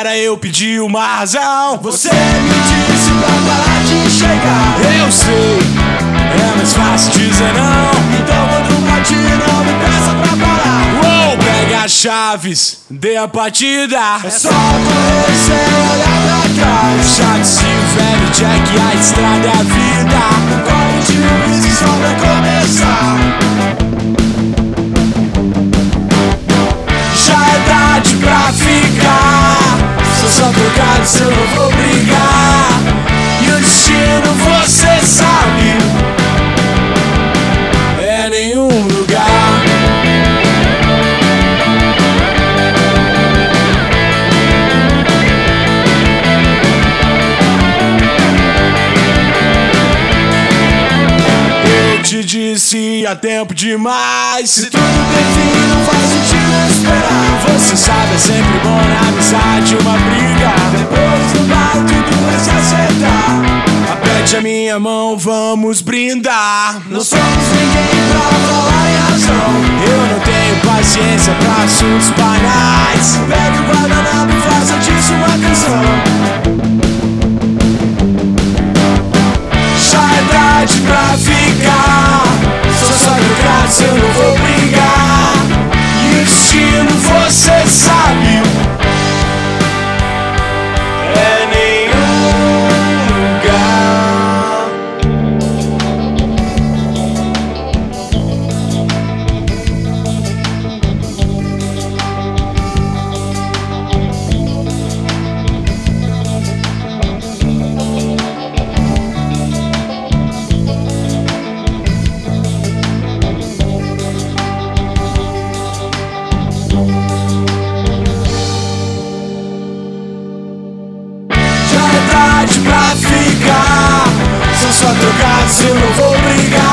Agora eu pedi uma razão. Você me disse pra parar de enxergar. Eu sei, é mais fácil dizer não. Então quando bate não me peça pra parar. Uou, pega as chaves, dê a partida. É só correr sem olhar pra trás. Chaves e o velho Jack, a estrada é a vida. Um copo de uísque só pra começar. Já é tarde pra ficar. Sou só trocado se eu não vou brigar. E o destino você sabe, é nenhum lugar. Eu te disse há tempo demais. Se tudo tem fim não faz sentido esperar. Você sabe, é sempre bom na amizade uma briga. Depois do bar tudo vai se acertar. Aperte a minha mão, vamos brindar. Não somos ninguém pra falar em razão. Eu não tenho paciência pra assuntos banais. Pegue o guardanapo e faça disso uma canção. Já é tarde pra ficar. Sou só trocado se eu não vou brigar. E o destino você sabe, é nenhum lugar. Já é tarde pra ficar. Sou só trocado se eu não vou brigar.